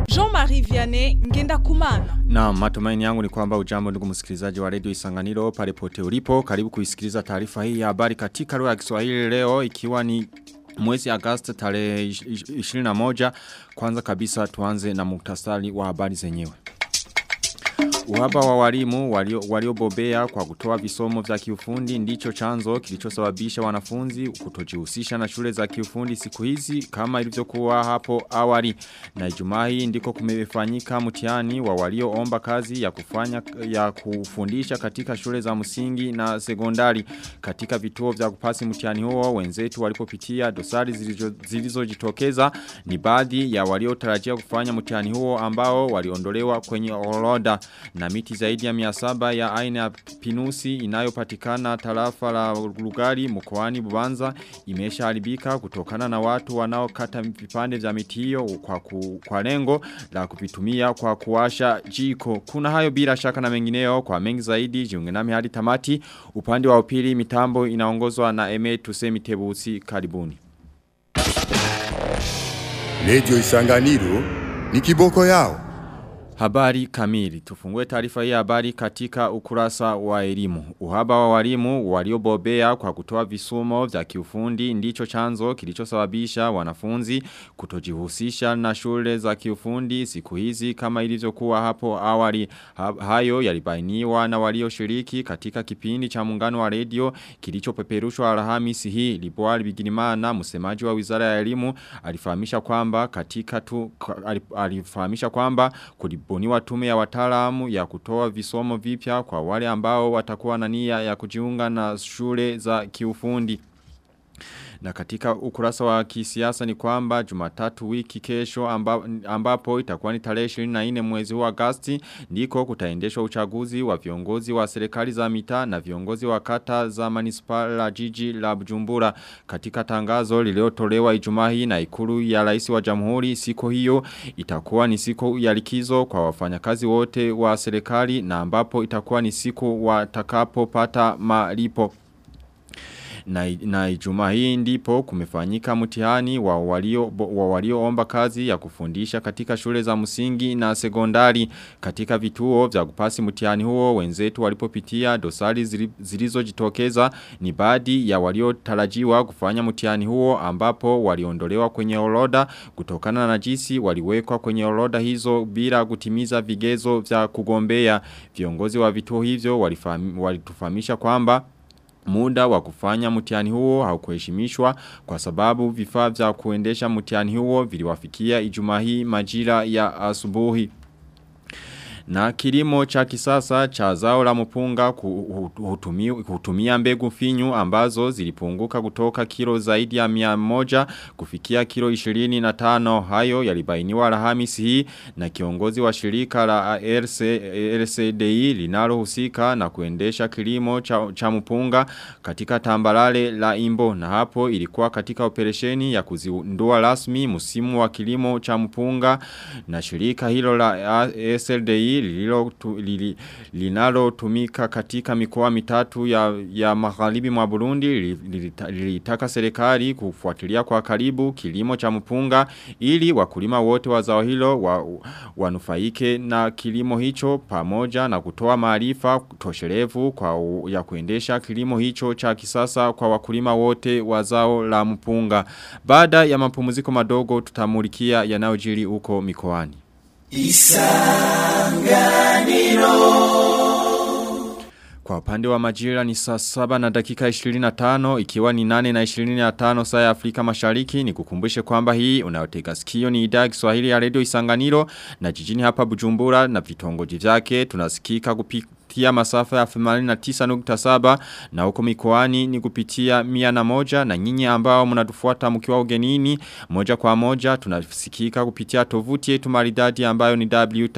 Jean-Marie Vianney Ngendakumana. Na matumaini yangu ni kwamba ujambo ndugu msikilizaji wa Radio Isanganiro pale pote ulipo. Karibu kuisikiliza taarifa hii ya habari katika lugha ya Kiswahili leo ikiwa ni mwezi Agosti tarehe 21. Kwanza kabisa tuanze na muktasari wa habari zenyewe. Uhaba wa walimu waliobobea kwa kutoa visomo vya kiufundi ndicho chanzo kilichosababisha wanafunzi kutojihusisha na shule za kiufundi siku hizi kama ilivyokuwa hapo awali. Na Ijumaa hii ndiko kumefanyika mtihani wa walioomba kazi ya kufundisha katika shule za msingi na sekondari. Katika vituo vya kupasi mtihani huo wenzetu walipopitia dosari zilizojitokeza ni baadhi ya waliotarajia kufanya mtihani huo ambao waliondolewa kwenye orodha. Na miti zaidi ya 700 ya aina ya pinusi inayopatikana tarafa la Lugari mkoani Bubanza imeshaharibika kutokana na watu wanaokata vipande vya miti hiyo kwa lengo la kuvitumia kwa kuwasha jiko. Kuna hayo bila shaka na mengineo. Kwa mengi zaidi jiunge nami hadi tamati. Upande wa upili mitambo inaongozwa na Eme Tusemi Tebusi. Karibuni. Radio Isanganiro ni kiboko yao. Habari kamili. Tufungue taarifa hii habari katika ukurasa wa elimu. Uhaba wa walimu waliobobea kwa kutoa visomo vya kiufundi ndicho chanzo kilichosababisha wanafunzi kutojihusisha na shule za kiufundi siku hizi kama ilivyokuwa hapo awali. Hayo yalibainiwa na walioshiriki katika kipindi cha muungano wa radio kilichopeperushwa Alhamisi hii. Liboali Bigirimana, msemaji wa Wizara ya Elimu, alifahamisha kwamba kubuniwa tume ya wataalamu ya kutoa visomo vipya kwa wale ambao watakuwa na nia ya kujiunga na shule za kiufundi. Na katika ukurasa wa kisiasa ni kwamba Jumatatu wiki kesho ambapo itakuwa ni tarehe 24 mwezi wa Agosti ndiko kutaendeshwa uchaguzi wa viongozi wa serikali za mitaa na viongozi wa kata za manispaa la jiji la Bujumbura. Katika tangazo lililotolewa Ijumaa hii na ikulu ya Rais wa Jamhuri, siku hiyo itakuwa ni siku ya likizo kwa wafanyakazi wote wa serikali na ambapo itakuwa ni siku watakapopata malipo. Na Ijumaa hii ndipo kumefanyika mtihani wa walioomba kazi ya kufundisha katika shule za msingi na sekondari. Katika vituo vya kupasi mtihani huo wenzetu walipopitia dosari zilizojitokeza ni baadhi ya waliotarajiwa kufanya mtihani huo ambapo waliondolewa kwenye orodha kutokana na jinsi waliwekwa kwenye orodha hizo bila kutimiza vigezo vya kugombea. Viongozi wa vituo hivyo walitufahamisha kwamba muda wa kufanya mtihani huo haukuheshimishwa kwa sababu vifaa vya kuendesha mtihani huo viliwafikia Ijumaa hii majira ya asubuhi. Na kilimo cha kisasa cha zao la mpunga hutumia mbegu finyu ambazo zilipunguka kutoka kilo zaidi ya 100 kufikia kilo 25. Hayo yalibainiwa Alhamisi hii na kiongozi wa shirika la RCDI linalohusika na kuendesha kilimo cha mpunga katika tambalale la Imbo, na hapo ilikuwa katika operesheni ya kuzindua rasmi msimu wa kilimo cha mpunga. Na shirika hilo la RCDI linalotumika katika mikoa mitatu ya magharibi mwa Burundi lilitaka serikali kufuatilia kwa karibu kilimo cha mpunga ili wakulima wote wa zao hilo wanufaike na kilimo hicho pamoja na kutoa maarifa tosherevu ya kuendesha kilimo hicho cha kisasa kwa wakulima wote wa zao la mpunga. Baada ya mapumziko madogo tutamulikia yanayojiri huko mikoani. Isanganiro. Kwa upande wa majira ni saa 7 na dakika 25 ikiwa ni 8 na 25 saa ya Afrika Mashariki. Ni kukumbushe kwamba hii unayotega sikio ni idhaa ya Kiswahili ya Radio Isanganiro na jijini hapa Bujumbura na vitongoji vyake tunasikika kupitia masafa ya 89.7 na huko mikoani ni kupitia 101, na nyinyi ambao mnatufuata mkiwa ugenini moja kwa moja tunasikika kupitia tovuti yetu maridadi ambayo ni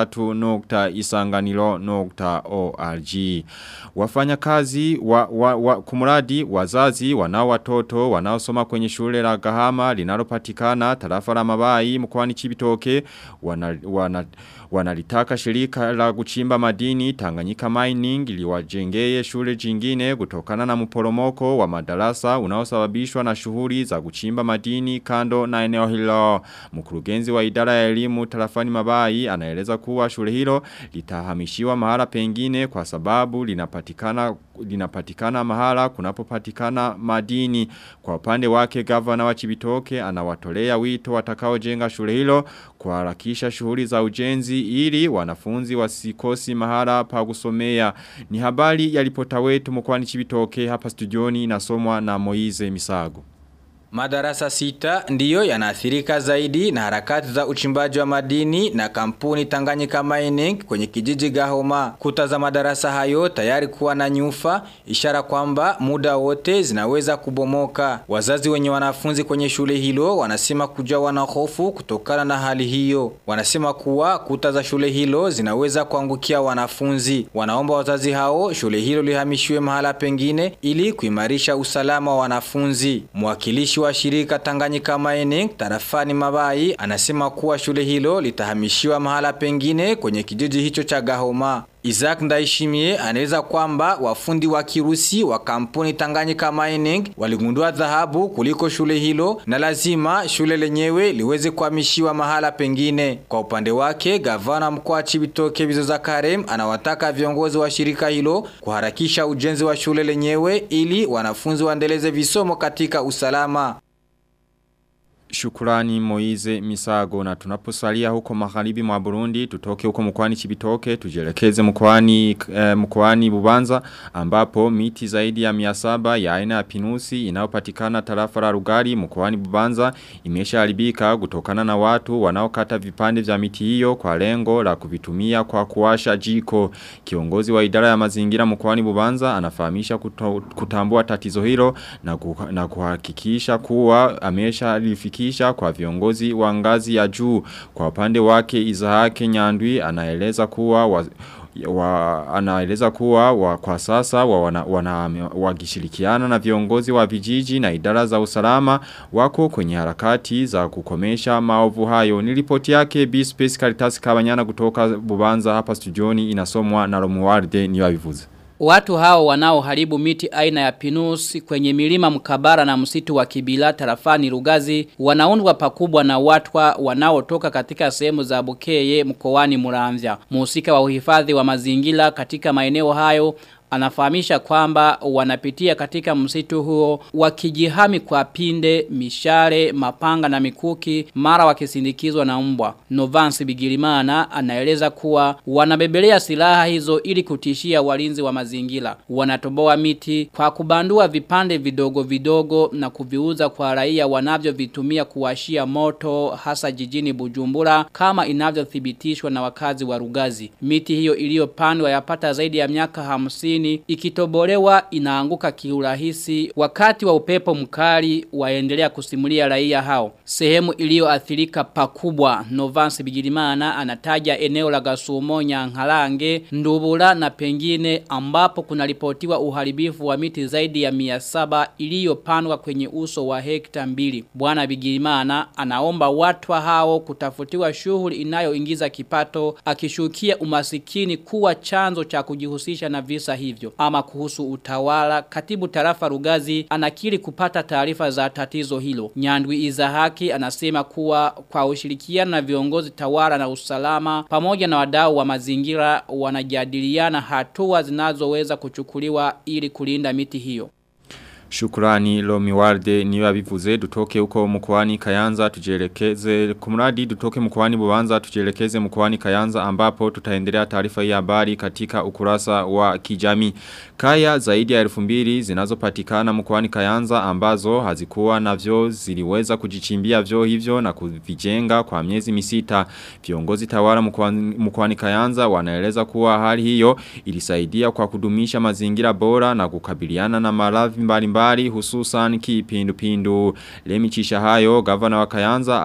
w3.isanganiro.org. Wafanya kazi kumuradi wazazi wanao watoto wanaosoma kwenye shule la Gahama linalopatikana tarafa la Mabayi mkoani Cibitoke wanalitaka shirika la kuchimba madini Tanganyika Mining liwajengee shule jingine kutokana na mporomoko wa madarasa unaosababishwa na shughuli za kuchimba madini kando na eneo hilo. Mkurugenzi wa idara ya elimu tarafani Mabayi anaeleza kuwa shule hilo litahamishiwa mahala pengine kwa sababu linapatikana mahala kunapopatikana madini. Kwa upande wake gavana wa Chibitoke anawatolea wito watakaojenga shule hilo kuharakisha shughuli za ujenzi ili wanafunzi wasikosi mahala pa kusomea. Ni habari ya ripota wetu mkoani Chibitoke hapa studioni inasomwa na Moize Misago. Madarasa 6 ndiyo yanaathirika zaidi na harakati za uchimbaji wa madini na kampuni Tanganyika Mining kwenye kijiji Gahoma. Kuta za madarasa hayo tayari kuwa na nyufa, ishara kwamba muda wote zinaweza kubomoka. Wazazi wenye wanafunzi kwenye shule hilo wanasema kujawa na hofu kutokana na hali hiyo. Wanasema kuwa kuta za shule hilo zinaweza kuangukia wanafunzi. Wanaomba wazazi hao shule hilo lihamishiwe mahala pengine ili kuimarisha usalama wa wanafunzi. Mwakilishi wa shirika Tanganyika Mining tarafani Mabayi anasema kuwa shule hilo litahamishiwa mahala pengine kwenye kijiji hicho cha Gahoma. Isaac Ndaishimie anaeleza kwamba wafundi wa Kirusi wa kampuni Tanganyika Mining waligundua dhahabu kuliko shule hilo na lazima shule lenyewe liweze kuhamishiwa mahala pengine. Kwa upande wake gavana mkoa Chibitoke Bizoza Karem anawataka viongozi wa shirika hilo kuharakisha ujenzi wa shule lenyewe ili wanafunzi waendeleze visomo katika usalama. Shukrani Moize Misago. Na tunaposalia huko magharibi mwa Burundi tutoke huko mkoani Chibitoke tujelekeze mkoani Bubanza ambapo miti zaidi ya 700 ya aina ya pinusi inayopatikana tarafa la Rugari mkoani Bubanza imeshaharibika kutokana na watu wanaokata vipande vya miti hiyo kwa lengo la kuvitumia kwa kuwasha jiko. Kiongozi wa idara ya mazingira mkoani Bubanza anafahamisha kutambua tatizo hilo na kuhakikisha kuwa ameshalifika kwa viongozi wa ngazi ya juu. Kwa upande wake Izahake Nyandwi anaeleza kuwa kwa sasa wakishirikiana na viongozi wa vijiji na idara za usalama wako kwenye harakati za kukomesha maovu hayo. Ni ripoti yake B-Space Caritas Kabanyana kutoka Bubanza hapa studioni inasomwa na Romualde Niwabivuze. Watu hao wanaoharibu miti aina ya pinusi kwenye milima mkabara na msitu wa Kibila tarafani Rugazi wanaundwa pakubwa na watwa wanaotoka katika sehemu za Bukeye mkoani Muramvya. Mhusika wa uhifadhi wa mazingira katika maeneo hayo anafahamisha kwamba wanapitia katika msitu huo wakijihami kwa pinde, mishare, mapanga na mikuki mara wakisindikizwa na mbwa. Novansi Bigirimana anaeleza kuwa wanabebelea silaha hizo ili kutishia walinzi wa mazingira. Wanatoboa miti kwa kubandua vipande vidogo vidogo na kuviuza kwa raia wanavyovitumia kuwashia moto hasa jijini Bujumbura kama inavyothibitishwa na wakazi wa Rugazi. Miti hiyo iliyopandwa yapata zaidi ya miaka 50 ikitobolewa inaanguka kiurahisi wakati wa upepo mkali waendelea kusimulia raia hao. Sehemu iliyoathirika pakubwa Novansi Bigirimana anataja eneo la Gasumonya Nharange, Ndubula na pengine ambapo kunaripotiwa uharibifu wa miti zaidi ya 700 iliyopandwa kwenye uso wa hekta 2. Bwana Bigirimana anaomba watu hao kutafutiwa shughuli inayoingiza kipato akishukia umasikini kuwa chanzo cha kujihusisha na visa hivyo. Ama kuhusu utawala, katibu tarafa Rugazi anakiri kupata taarifa za tatizo hilo. Nyandwi Izahaki anasema kuwa kwa ushirikiano na viongozi tawala na usalama pamoja na wadau wa mazingira wanajadiliana hatua zinazoweza kuchukuliwa ili kulinda miti hiyo. Shukrani Lomiwalde Niwabivuze. Dutoke huko mkoani Kayanza tujelekeze kumradi dutoke mkoani Bubanza tujelekeze mkoani Kayanza ambapo tutaendelea taarifa hii habari katika ukurasa wa kijamii. Kaya zaidi ya 2000 zinazopatikana mkoani Kayanza ambazo hazikuwa na vyoo ziliweza kujichimbia vyoo hivyo na kuvijenga kwa miezi 6. Viongozi tawala mkoani Kayanza wanaeleza kuwa hali hiyo ilisaidia kwa kudumisha mazingira bora na kukabiliana na maradhi mbalimbali hususan kipindupindu. Lemi Chishahayo gavana wa Kayanza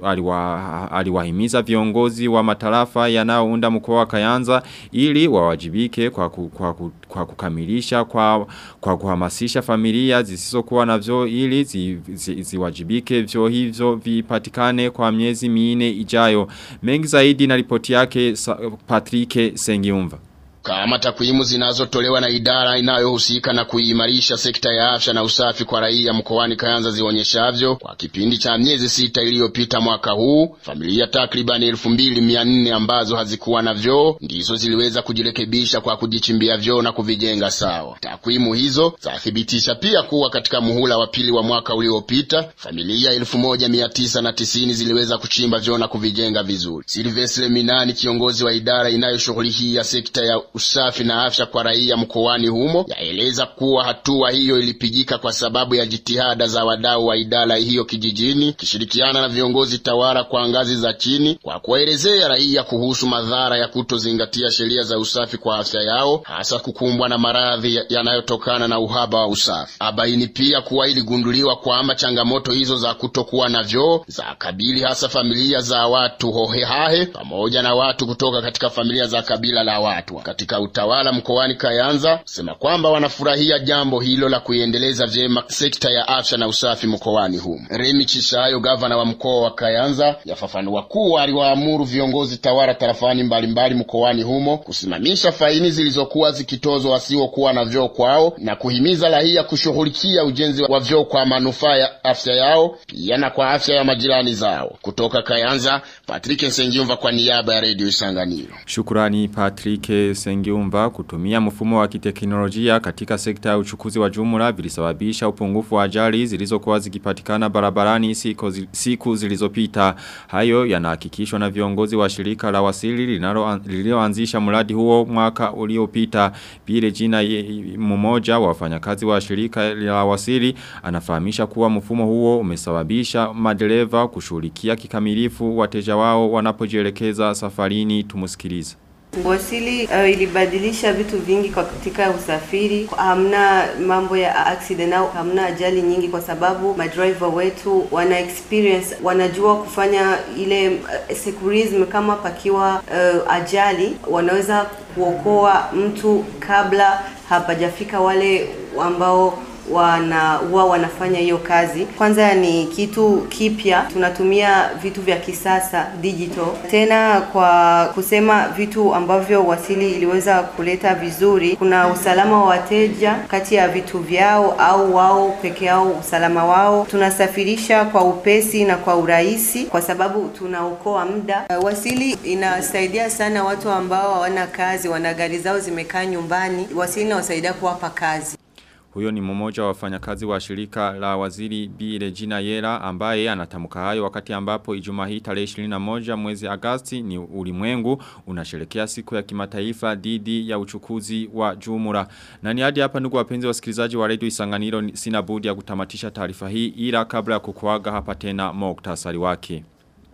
aliwahimiza viongozi wa matarafa yanayounda mkoa wa Kayanza ili wawajibike kwa kukamilisha kwa kuhamasisha familia zisizokuwa na vyoo ili ziwajibike vyoo hivyo vipatikane kwa miezi 4 ijayo. Mengi zaidi na ripoti yake Patrick Sengiumva. Kama takwimu zinazotolewa na idara inayohusika na kuimarisha sekta ya afya na usafi kwa raia mkoani Kayanza zionyeshavyo, kwa kipindi cha miezi 6 iliyopita mwaka huu, familia takriban 2400 ambazo hazikuwa na vyoo ndizo ziliweza kujirekebisha kwa kujichimbia vyoo na kuvijenga sawa. Takwimu hizo zathibitisha pia kuwa katika muhula wa pili wa mwaka uliopita, familia 1990 ziliweza kuchimba vyoo na kuvijenga vizuri. Silvestre Minani, kiongozi wa idara inayoshughulikia sekta ya usafi na afya kwa raia mkoani humo, yaeleza kuwa hatua hiyo ilipigika kwa sababu ya jitihada za wadau wa idara hiyo kijijini kishirikiana na viongozi tawala kwa ngazi za chini kwa kuelezea raia kuhusu madhara ya kutozingatia sheria za usafi kwa afya yao, hasa kukumbwa na maradhi yanayotokana na uhaba wa usafi. Abaini pia kuwa iligunduliwa kwamba changamoto hizo za kutokuwa na vyoo za kabili hasa familia za watu hohehahe pamoja na watu kutoka katika familia za kabila la watu. Katika utawala mkoani Kayanza sema kwamba wanafurahia jambo hilo la kuiendeleza vyema sekta ya afya na usafi mkoani humo. Remi Chishayo, gavana wa mkoa wa Kayanza, yafafanua kuwa aliwaamuru viongozi tawala tarafani mbalimbali mkoani humo kusimamisha faini zilizokuwa zikitozwa wasiokuwa na vyoo kwao na kuhimiza raia kushughulikia ujenzi wa vyoo kwa manufaa ya afya yao pia na kwa afya ya majirani zao. Kutoka Kayanza, Patrick Sengiumva kwa niaba ya Radio Isanganiro. Shukrani Patrick Sengiumva. Kutumia mfumo wa kiteknolojia katika sekta ya uchukuzi wa jumla vilisababisha upungufu wa ajali zilizokuwa zikipatikana barabarani siku zilizopita. Hayo yanahakikishwa na viongozi wa shirika la Wasili lililoanzisha mradi huo mwaka uliopita. Bile jina mmoja wa wafanyakazi wa shirika la Wasili anafahamisha kuwa mfumo huo umesababisha madereva kushughulikia kikamilifu wateja wao wanapojielekeza safarini. Tumusikilize. Wasili ilibadilisha vitu vingi kwa katika usafiri. Hamna mambo ya accident au hamna ajali nyingi kwa sababu madriver wetu wana experience, wanajua kufanya ile securism. Kama pakiwa ajali wanaweza kuokoa mtu kabla hapajafika wale ambao wanafanya hiyo kazi. Kwanza ni kitu kipya, tunatumia vitu vya kisasa digital. Tena kwa kusema vitu ambavyo Wasili iliweza kuleta vizuri, kuna usalama wa wateja kati ya vitu vyao au wao peke yao usalama wao. Tunasafirisha kwa upesi na kwa urahisi kwa sababu tunaokoa muda. Wasili inasaidia sana watu ambao hawana kazi, wana gari zao zimekaa nyumbani. Wasili inawasaidia kuwapa kazi. Huyo ni mmoja wa wafanyakazi wa shirika la Waziri Bi Regina Yera ambaye anatamka hayo wakati ambapo Ijumaa hii tarehe 21 mwezi Agosti ni ulimwengu unasherehekea siku ya kimataifa dhidi ya uchukuzi wa jumla. Na ni hadi hapa ndugu wapenzi wasikilizaji wa Radio Isanganiro, sina budi ya kutamatisha taarifa hii ila kabla ya kukuaga hapa tena muktasari wake.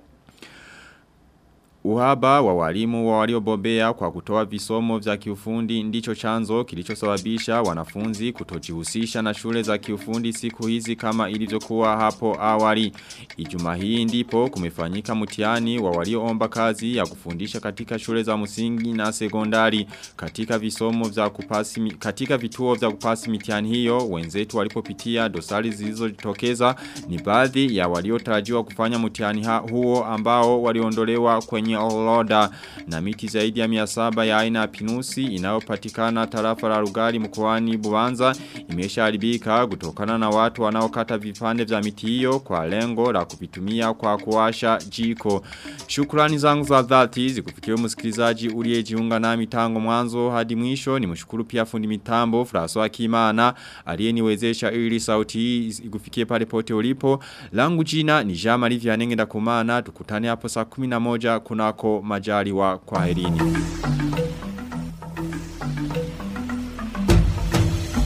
Uhaba wa walimu waliobobea kwa kutoa visomo vya kiufundi ndicho chanzo kilichosababisha wanafunzi kutojihusisha na shule za kiufundi siku hizi kama ilivyokuwa hapo awali. Ijumaa hii ndipo kumefanyika mtihani wa walioomba kazi ya kufundisha katika shule za msingi na sekondari. Katika vituo vya kupasi mitihani hiyo, wenzetu walipopitia dosari zilizojitokeza ni baadhi ya waliotarajiwa kufanya mtihani huo ambao waliondolewa kwenye orodha. Na miti zaidi ya 700 ya aina ya pinusi inayopatikana tarafa la Rugari mkoani Bubanza imeshaharibika kutokana na watu wanaokata vipande vya miti hiyo kwa lengo la kuvitumia kwa kuwasha jiko. Shukrani zangu za dhati zikufikie msikilizaji uliyejiunga nami tangu mwanzo hadi mwisho. Nimshukuru pia fundi mitambo François Kimana aliyeniwezesha ili sauti hii ikufikie pale pote ulipo. Langu jina ni Jean-Marie Vianney Ndakumana. Tukutane hapo saa 11 kunako majaliwa. Kwaherini.